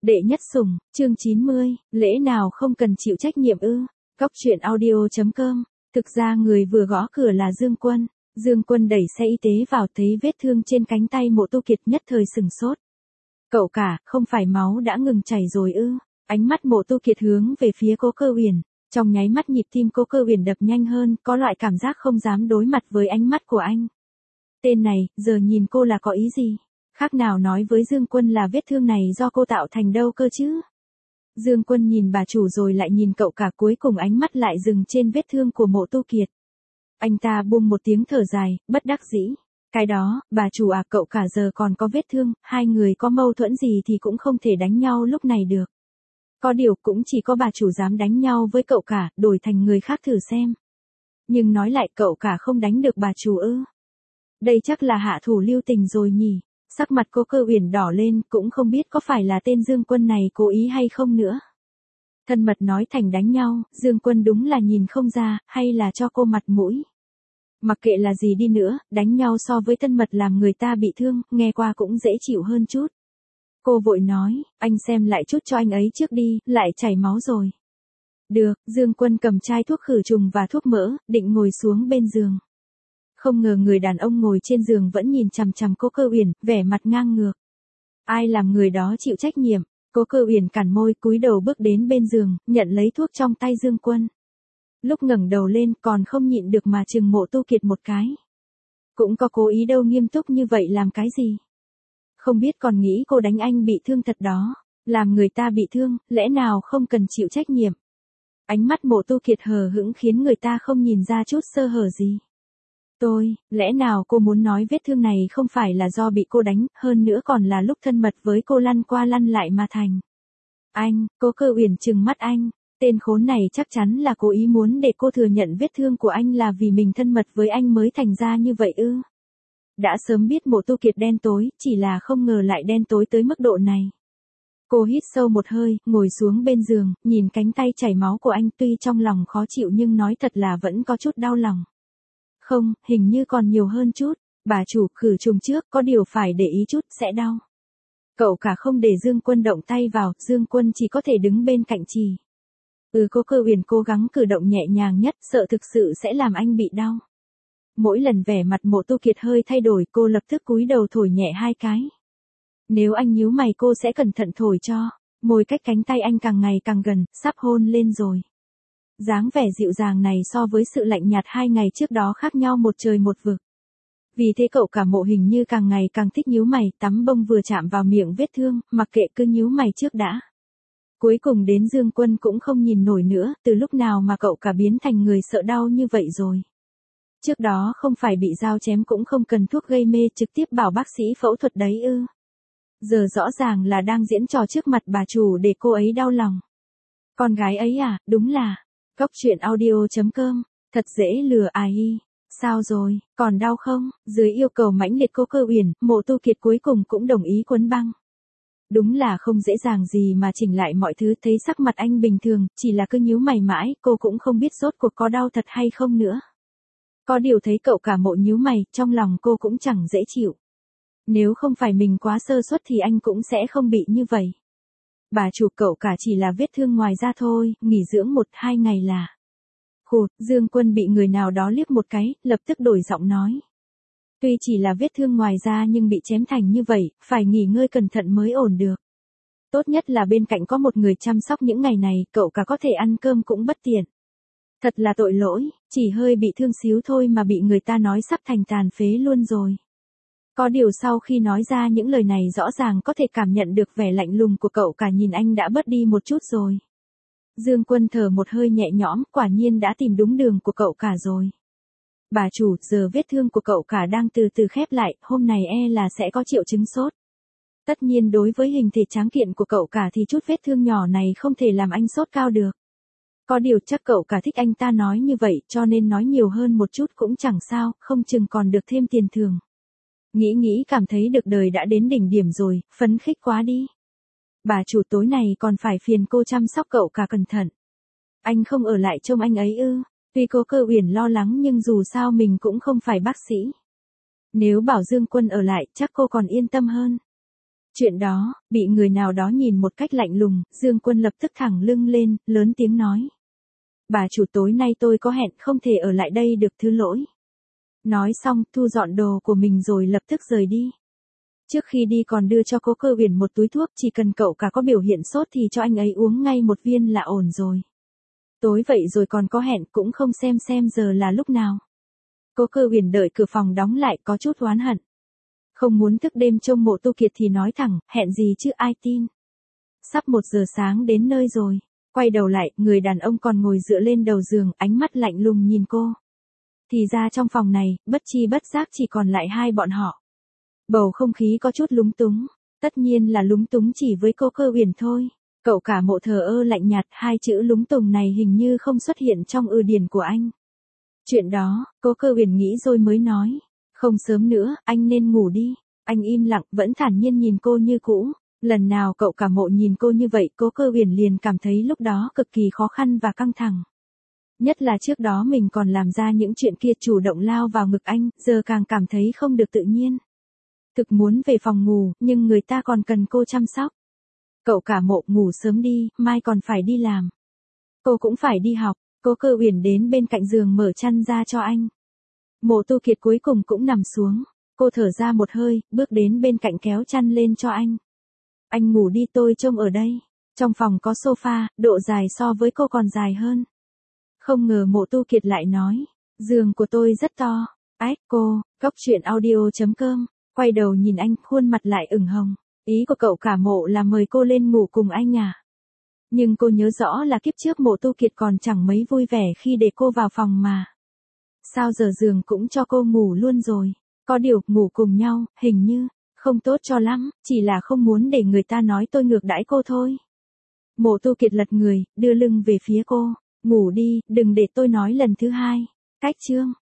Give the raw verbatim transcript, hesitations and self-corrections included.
Đệ nhất sủng, chương chín mươi, lẽ nào không cần chịu trách nhiệm ư? Góc truyện audio chấm com. Thực ra người vừa gõ cửa là Dương Quân. Dương Quân đẩy xe y tế vào, thấy vết thương trên cánh tay Mộ Tu Kiệt nhất thời sửng sốt. Cậu cả, không phải máu đã ngừng chảy rồi ư? Ánh mắt Mộ Tu Kiệt hướng về phía Cố Cơ Uyển, trong nháy mắt nhịp tim Cố Cơ Uyển đập nhanh hơn, có loại cảm giác không dám đối mặt với ánh mắt của anh. Tên này, giờ nhìn cô là có ý gì? Khác nào nói với Dương Quân là vết thương này do cô tạo thành đâu cơ chứ? Dương Quân nhìn bà chủ rồi lại nhìn cậu cả, cuối cùng ánh mắt lại dừng trên vết thương của Mộ Tu Kiệt. Anh ta buông một tiếng thở dài, bất đắc dĩ. Cái đó, bà chủ à, cậu cả giờ còn có vết thương, hai người có mâu thuẫn gì thì cũng không thể đánh nhau lúc này được. Có điều cũng chỉ có bà chủ dám đánh nhau với cậu cả, đổi thành người khác thử xem. Nhưng nói lại, cậu cả không đánh được bà chủ ư? Đây chắc là hạ thủ lưu tình rồi nhỉ? Sắc mặt Cố Cơ Uyển đỏ lên, cũng không biết có phải là tên Dương Quân này cố ý hay không nữa. Thân mật nói thành đánh nhau, Dương Quân đúng là nhìn không ra, hay là cho cô mặt mũi. Mặc kệ là gì đi nữa, đánh nhau so với thân mật làm người ta bị thương, nghe qua cũng dễ chịu hơn chút. Cô vội nói, anh xem lại chút cho anh ấy trước đi, lại chảy máu rồi. Được, Dương Quân cầm chai thuốc khử trùng và thuốc mỡ, định ngồi xuống bên giường. Không ngờ người đàn ông ngồi trên giường vẫn nhìn chằm chằm Cố Cơ Uyển, vẻ mặt ngang ngược. Ai làm người đó chịu trách nhiệm? Cố Cơ Uyển cắn môi, cúi đầu bước đến bên giường, nhận lấy thuốc trong tay Dương Quân. Lúc ngẩng đầu lên còn không nhịn được mà trừng Mộ Tu Kiệt một cái. Cũng có cố ý đâu, nghiêm túc như vậy làm cái gì? Không biết còn nghĩ cô đánh anh bị thương thật đó. Làm người ta bị thương, lẽ nào không cần chịu trách nhiệm? Ánh mắt Mộ Tu Kiệt hờ hững khiến người ta không nhìn ra chút sơ hở gì. Tôi, lẽ nào cô muốn nói vết thương này không phải là do bị cô đánh, hơn nữa còn là lúc thân mật với cô lăn qua lăn lại mà thành. Anh, Cố Cơ Uyển trừng mắt anh, tên khốn này chắc chắn là cố ý muốn để cô thừa nhận vết thương của anh là vì mình thân mật với anh mới thành ra như vậy ư? Đã sớm biết Mộ Tu Kiệt đen tối, chỉ là không ngờ lại đen tối tới mức độ này. Cô hít sâu một hơi, ngồi xuống bên giường, nhìn cánh tay chảy máu của anh, tuy trong lòng khó chịu nhưng nói thật là vẫn có chút đau lòng. Không, hình như còn nhiều hơn chút. Bà chủ, khử trùng trước, có điều phải để ý chút, sẽ đau. Cậu cả không để Dương Quân động tay vào, Dương Quân chỉ có thể đứng bên cạnh trì. Ừ, Cố Cơ Uyển cố gắng cử động nhẹ nhàng nhất, sợ thực sự sẽ làm anh bị đau. Mỗi lần vẻ mặt Mộ Tu Kiệt hơi thay đổi, cô lập tức cúi đầu thổi nhẹ hai cái. Nếu anh nhíu mày cô sẽ cẩn thận thổi cho. Môi cách cánh tay anh càng ngày càng gần, sắp hôn lên rồi. Dáng vẻ dịu dàng này so với sự lạnh nhạt hai ngày trước đó khác nhau một trời một vực. Vì thế cậu cả Mộ hình như càng ngày càng thích nhíu mày, tắm bông vừa chạm vào miệng vết thương, mặc kệ cứ nhíu mày trước đã. Cuối cùng đến Dương Quân cũng không nhìn nổi nữa, từ lúc nào mà cậu cả biến thành người sợ đau như vậy rồi. Trước đó không phải bị dao chém cũng không cần thuốc gây mê, trực tiếp bảo bác sĩ phẫu thuật đấy ư? Giờ rõ ràng là đang diễn trò trước mặt bà chủ để cô ấy đau lòng. Con gái ấy à, đúng là. Góc truyện audio chấm com, thật dễ lừa ai. Sao rồi, còn đau không? Dưới yêu cầu mãnh liệt Cố Cơ Uyển, Mộ Tu Kiệt cuối cùng cũng đồng ý quấn băng. Đúng là không dễ dàng gì mà chỉnh lại mọi thứ, thấy sắc mặt anh bình thường, chỉ là cứ nhíu mày mãi, cô cũng không biết rốt cuộc có đau thật hay không nữa. Có điều thấy cậu cả Mộ nhíu mày, trong lòng cô cũng chẳng dễ chịu. Nếu không phải mình quá sơ suất thì anh cũng sẽ không bị như vậy. Bà chủ, cậu cả chỉ là vết thương ngoài da thôi, nghỉ dưỡng một hai ngày là. Khụt, Dương Quân bị người nào đó liếc một cái, lập tức đổi giọng nói. Tuy chỉ là vết thương ngoài da nhưng bị chém thành như vậy, phải nghỉ ngơi cẩn thận mới ổn được. Tốt nhất là bên cạnh có một người chăm sóc những ngày này, cậu cả có thể ăn cơm cũng bất tiện. Thật là tội lỗi, chỉ hơi bị thương xíu thôi mà bị người ta nói sắp thành tàn phế luôn rồi. Có điều sau khi nói ra những lời này rõ ràng có thể cảm nhận được vẻ lạnh lùng của cậu cả, nhìn anh đã bớt đi một chút rồi. Dương Quân thở một hơi nhẹ nhõm, quả nhiên đã tìm đúng đường của cậu cả rồi. Bà chủ, giờ vết thương của cậu cả đang từ từ khép lại, hôm này e là sẽ có triệu chứng sốt. Tất nhiên đối với hình thể tráng kiện của cậu cả thì chút vết thương nhỏ này không thể làm anh sốt cao được. Có điều chắc cậu cả thích anh ta nói như vậy, cho nên nói nhiều hơn một chút cũng chẳng sao, không chừng còn được thêm tiền thưởng. Nghĩ nghĩ cảm thấy được đời đã đến đỉnh điểm rồi, phấn khích quá đi. Bà chủ, tối này còn phải phiền cô chăm sóc cậu cả cẩn thận. Anh không ở lại trông anh ấy ư? Tuy Cố Cơ Uyển lo lắng nhưng dù sao mình cũng không phải bác sĩ. Nếu bảo Dương Quân ở lại chắc cô còn yên tâm hơn. Chuyện đó, bị người nào đó nhìn một cách lạnh lùng, Dương Quân lập tức thẳng lưng lên, lớn tiếng nói. Bà chủ tối nay tôi có hẹn không thể ở lại đây được, thứ lỗi. Nói xong, thu dọn đồ của mình rồi lập tức rời đi. Trước khi đi còn đưa cho Cố Cơ Uyển một túi thuốc, chỉ cần cậu cả có biểu hiện sốt thì cho anh ấy uống ngay một viên là ổn rồi. Tối vậy rồi còn có hẹn cũng không xem xem giờ là lúc nào. Cố Cơ Uyển đợi cửa phòng đóng lại có chút oán hận. Không muốn thức đêm trông Mộ Tu Kiệt thì nói thẳng, hẹn gì chứ ai tin. Sắp một giờ sáng đến nơi rồi. Quay đầu lại, người đàn ông còn ngồi dựa lên đầu giường, ánh mắt lạnh lùng nhìn cô. Thì ra trong phòng này, bất chi bất giác chỉ còn lại hai bọn họ. Bầu không khí có chút lúng túng. Tất nhiên là lúng túng chỉ với Cố Cơ Uyển thôi. Cậu cả Mộ thờ ơ lạnh nhạt, hai chữ lúng túng này hình như không xuất hiện trong ư điển của anh. Chuyện đó, Cố Cơ Uyển nghĩ rồi mới nói. Không sớm nữa, anh nên ngủ đi. Anh im lặng, vẫn thản nhiên nhìn cô như cũ. Lần nào cậu cả Mộ nhìn cô như vậy, Cố Cơ Uyển liền cảm thấy lúc đó cực kỳ khó khăn và căng thẳng. Nhất là trước đó mình còn làm ra những chuyện kia, chủ động lao vào ngực anh, giờ càng cảm thấy không được tự nhiên. Thực muốn về phòng ngủ, nhưng người ta còn cần cô chăm sóc. Cậu cả Mộ, ngủ sớm đi, mai còn phải đi làm. Cô cũng phải đi học. Cố Cơ Uyển đến bên cạnh giường mở chăn ra cho anh. Mộ Tu Kiệt cuối cùng cũng nằm xuống. Cô thở ra một hơi, bước đến bên cạnh kéo chăn lên cho anh. Anh ngủ đi, tôi trông ở đây. Trong phòng có sofa, độ dài so với cô còn dài hơn. Không ngờ Mộ Tu Kiệt lại nói, giường của tôi rất to. Ách cô, Cốc Truyện Audio chấm com. Quay đầu nhìn anh, khuôn mặt lại ửng hồng. Ý của cậu cả Mộ là mời cô lên ngủ cùng anh à? Nhưng cô nhớ rõ là kiếp trước Mộ Tu Kiệt còn chẳng mấy vui vẻ khi để cô vào phòng mà. Sao giờ giường cũng cho cô ngủ luôn rồi? Có điều, ngủ cùng nhau, hình như, không tốt cho lắm, chỉ là không muốn để người ta nói tôi ngược đãi cô thôi. Mộ Tu Kiệt lật người, đưa lưng về phía cô. Ngủ đi, đừng để tôi nói lần thứ hai. Cách chương.